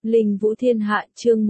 Linh Vũ Thiên Hạ chương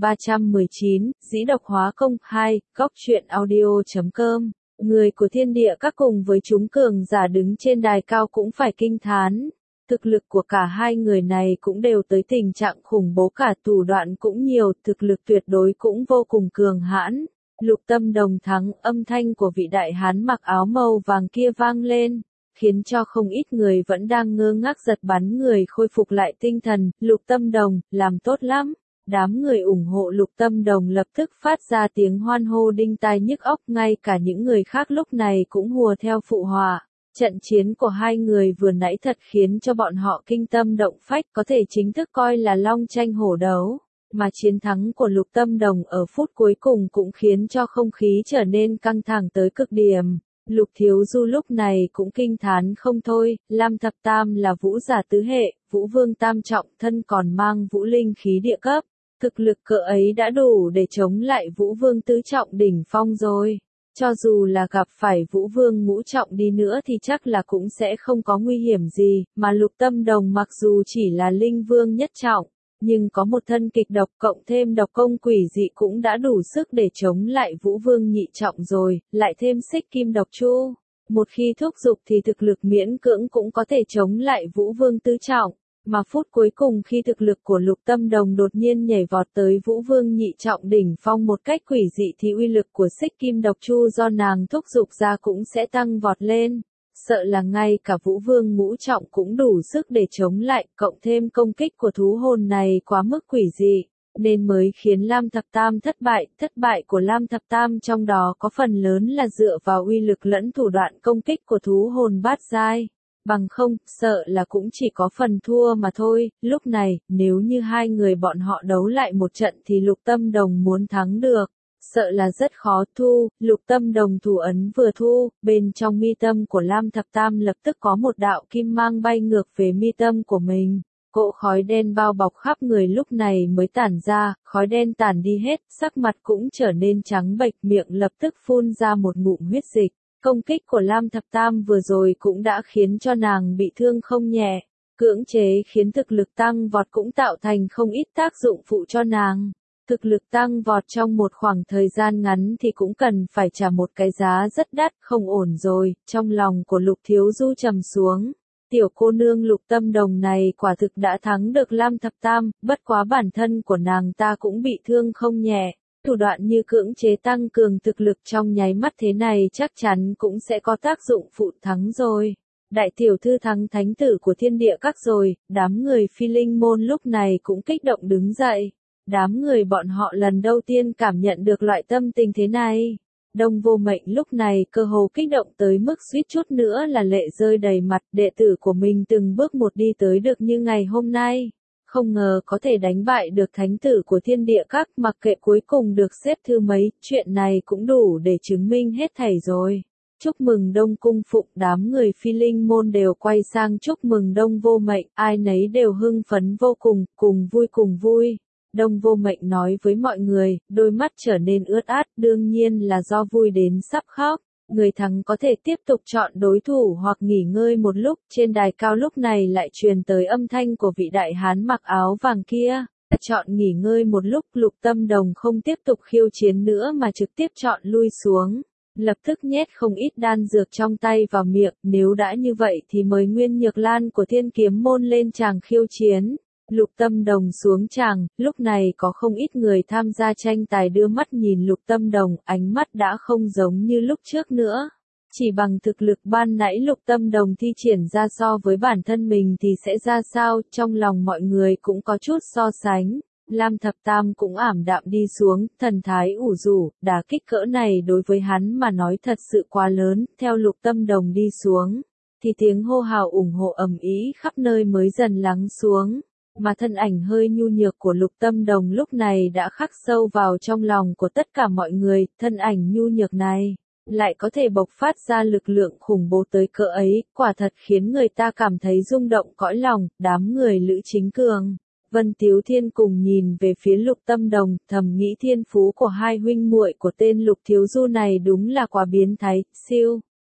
1319, Dĩ độc hóa công 2, góc truyện audio.com. Người của thiên địa các cùng với chúng cường giả đứng trên đài cao cũng phải kinh thán. Thực lực của cả hai người này cũng đều tới tình trạng khủng bố, cả thủ đoạn cũng nhiều, thực lực tuyệt đối cũng vô cùng cường hãn. Lục Tâm Đồng thắng, âm thanh của vị đại hán mặc áo màu vàng kia vang lên, khiến cho không ít người vẫn đang ngơ ngác giật bắn người khôi phục lại tinh thần. Lục Tâm Đồng, làm tốt lắm. Đám người ủng hộ Lục Tâm Đồng lập tức phát ra tiếng hoan hô đinh tai nhức óc, ngay cả những người khác lúc này cũng hùa theo phụ họa. Trận chiến của hai người vừa nãy thật khiến cho bọn họ kinh tâm động phách, có thể chính thức coi là long tranh hổ đấu. Mà chiến thắng của Lục Tâm Đồng ở phút cuối cùng cũng khiến cho không khí trở nên căng thẳng tới cực điểm. Lục Thiếu Du lúc này cũng kinh thán không thôi. Lam Thập Tam là vũ giả tứ hệ, vũ vương tam trọng, thân còn mang vũ linh khí địa cấp. Thực lực cỡ ấy đã đủ để chống lại vũ vương tứ trọng đỉnh phong rồi. Cho dù là gặp phải vũ vương ngũ trọng đi nữa thì chắc là cũng sẽ không có nguy hiểm gì, mà Lục Tâm Đồng mặc dù chỉ là linh vương nhất trọng, nhưng có một thân kịch độc cộng thêm độc công quỷ dị cũng đã đủ sức để chống lại vũ vương nhị trọng rồi, lại thêm xích kim độc chu. Một khi thúc giục thì thực lực miễn cưỡng cũng có thể chống lại vũ vương tứ trọng. Mà phút cuối cùng khi thực lực của Lục Tâm Đồng đột nhiên nhảy vọt tới vũ vương nhị trọng đỉnh phong một cách quỷ dị thì uy lực của xích kim độc chu do nàng thúc giục ra cũng sẽ tăng vọt lên. Sợ là ngay cả vũ vương ngũ trọng cũng đủ sức để chống lại, cộng thêm công kích của thú hồn này quá mức quỷ dị, nên mới khiến Lam Thập Tam thất bại. Thất bại của Lam Thập Tam trong đó có phần lớn là dựa vào uy lực lẫn thủ đoạn công kích của thú hồn bát giai. Bằng không, sợ là cũng chỉ có phần thua mà thôi. Lúc này, nếu như hai người bọn họ đấu lại một trận thì Lục Tâm Đồng muốn thắng được, sợ là rất khó thu. Lục Tâm Đồng thủ ấn vừa thu, bên trong mi tâm của Lam Thập Tam lập tức có một đạo kim mang bay ngược về mi tâm của mình. Cỗ khói đen bao bọc khắp người lúc này mới tản ra, khói đen tản đi hết, sắc mặt cũng trở nên trắng bệch, miệng lập tức phun ra một ngụm huyết dịch. Công kích của Lam Thập Tam vừa rồi cũng đã khiến cho nàng bị thương không nhẹ, cưỡng chế khiến thực lực tăng vọt cũng tạo thành không ít tác dụng phụ cho nàng. Thực lực tăng vọt trong một khoảng thời gian ngắn thì cũng cần phải trả một cái giá rất đắt, không ổn rồi. Trong lòng của Lục Thiếu Du trầm xuống, tiểu cô nương Lục Tâm Đồng này quả thực đã thắng được Lam Thập Tam, bất quá bản thân của nàng ta cũng bị thương không nhẹ. Thủ đoạn như cưỡng chế tăng cường thực lực trong nháy mắt thế này chắc chắn cũng sẽ có tác dụng phụ. Thắng rồi. Đại tiểu thư thắng thánh tử của thiên địa các rồi. Đám người Phi Linh môn lúc này cũng kích động đứng dậy. Đám người bọn họ lần đầu tiên cảm nhận được loại tâm tình thế này. Đông Vô Mệnh lúc này cơ hồ kích động tới mức suýt chút nữa là lệ rơi đầy mặt. Đệ tử của mình từng bước một đi tới được như ngày hôm nay. Không ngờ có thể đánh bại được thánh tử của thiên địa các, mặc kệ cuối cùng được xếp thứ mấy, chuyện này cũng đủ để chứng minh hết thảy rồi. Chúc mừng Đông Cung Phụng. Đám người Phi Linh môn đều quay sang chúc mừng Đông Vô Mệnh, ai nấy đều hưng phấn vô cùng, cùng vui. Đông Vô Mệnh nói với mọi người, đôi mắt trở nên ướt át, đương nhiên là do vui đến sắp khóc. Người thắng có thể tiếp tục chọn đối thủ hoặc nghỉ ngơi một lúc. Trên đài cao lúc này lại truyền tới âm thanh của vị đại hán mặc áo vàng kia. Chọn nghỉ ngơi một lúc. Lục Tâm Đồng không tiếp tục khiêu chiến nữa mà trực tiếp chọn lui xuống. Lập tức nhét không ít đan dược trong tay vào miệng. Nếu đã như vậy thì mời Nguyên Nhược Lan của Thiên Kiếm môn lên tràng khiêu chiến. Lục Tâm Đồng xuống tràng, lúc này có không ít người tham gia tranh tài đưa mắt nhìn Lục Tâm Đồng, ánh mắt đã không giống như lúc trước nữa. Chỉ bằng thực lực ban nãy Lục Tâm Đồng thi triển ra so với bản thân mình thì sẽ ra sao, trong lòng mọi người cũng có chút so sánh. Lam Thập Tam cũng ảm đạm đi xuống, thần thái ủ rũ, đả kích cỡ này đối với hắn mà nói thật sự quá lớn. Theo Lục Tâm Đồng đi xuống, thì tiếng hô hào ủng hộ ầm ĩ khắp nơi mới dần lắng xuống. Mà thân ảnh hơi nhu nhược của Lục Tâm Đồng lúc này đã khắc sâu vào trong lòng của tất cả mọi người. Thân ảnh nhu nhược này lại có thể bộc phát ra lực lượng khủng bố tới cỡ ấy, quả thật khiến người ta cảm thấy rung động cõi lòng. Đám người Lữ Chính Cường, Vân Tiếu Thiên cùng nhìn về phía Lục Tâm Đồng, thầm nghĩ thiên phú của hai huynh muội của tên Lục Thiếu Du này đúng là quá biến thái, siêu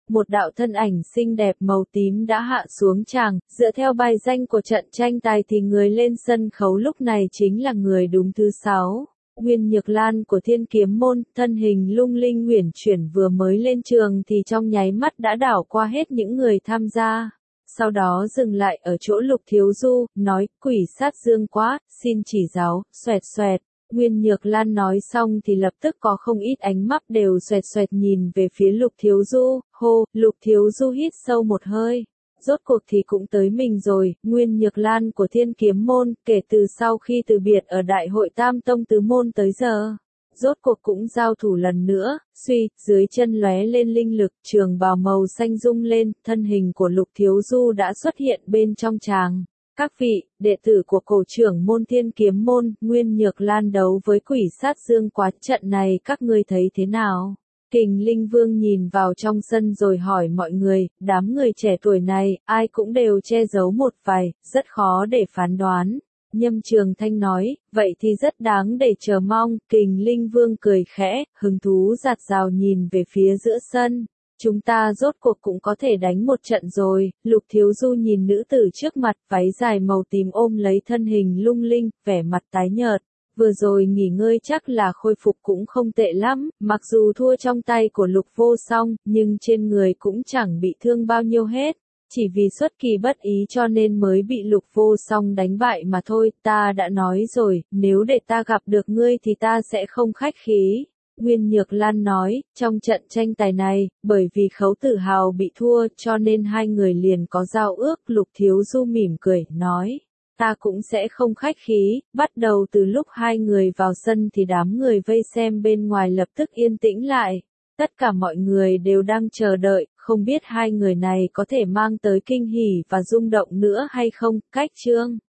một đạo thân ảnh xinh đẹp màu tím đã hạ xuống tràng, dựa theo bài danh của trận tranh tài thì người lên sân khấu lúc này chính là người đúng thứ 6. Nguyên Nhược Lan của Thiên Kiếm Môn, thân hình lung linh uyển chuyển vừa mới lên trường thì trong nháy mắt đã đảo qua hết những người tham gia. Sau đó dừng lại ở chỗ Lục Thiếu Du, nói, quỷ sát dương quá, xin chỉ giáo, xoẹt xoẹt. Nguyên Nhược Lan nói xong thì lập tức có không ít ánh mắt đều xoẹt xoẹt nhìn về phía Lục Thiếu Du, hô, Lục Thiếu Du hít sâu một hơi. Rốt cuộc thì cũng tới mình rồi, Nguyên Nhược Lan của Thiên Kiếm Môn, kể từ sau khi từ biệt ở Đại hội Tam Tông Tứ Môn tới giờ. Rốt cuộc cũng giao thủ lần nữa, suy, dưới chân lóe lên linh lực, trường bào màu xanh rung lên, thân hình của Lục Thiếu Du đã xuất hiện bên trong tràng. Các vị, đệ tử của cổ trưởng môn Thiên Kiếm Môn, Nguyên Nhược Lan đấu với quỷ sát dương quá, trận này các ngươi thấy thế nào? Kình Linh Vương nhìn vào trong sân rồi hỏi mọi người, đám người trẻ tuổi này, ai cũng đều che giấu một vài, rất khó để phán đoán. Nhâm Trường Thanh nói, vậy thì rất đáng để chờ mong, Kình Linh Vương cười khẽ, hứng thú rạt rào nhìn về phía giữa sân. Chúng ta rốt cuộc cũng có thể đánh một trận rồi, Lục Thiếu Du nhìn nữ tử trước mặt, váy dài màu tím ôm lấy thân hình lung linh, vẻ mặt tái nhợt. Vừa rồi nghỉ ngơi chắc là khôi phục cũng không tệ lắm, mặc dù thua trong tay của Lục Vô Song, nhưng trên người cũng chẳng bị thương bao nhiêu hết. Chỉ vì xuất kỳ bất ý cho nên mới bị Lục Vô Song đánh bại mà thôi, ta đã nói rồi, nếu để ta gặp được ngươi thì ta sẽ không khách khí. Nguyên Nhược Lan nói, trong trận tranh tài này, bởi vì Khấu Tử Hào bị thua cho nên hai người liền có giao ước, Lục Thiếu Du mỉm cười, nói. Ta cũng sẽ không khách khí, bắt đầu từ lúc hai người vào sân thì đám người vây xem bên ngoài lập tức yên tĩnh lại. Tất cả mọi người đều đang chờ đợi, không biết hai người này có thể mang tới kinh hỉ và rung động nữa hay không, cách chương.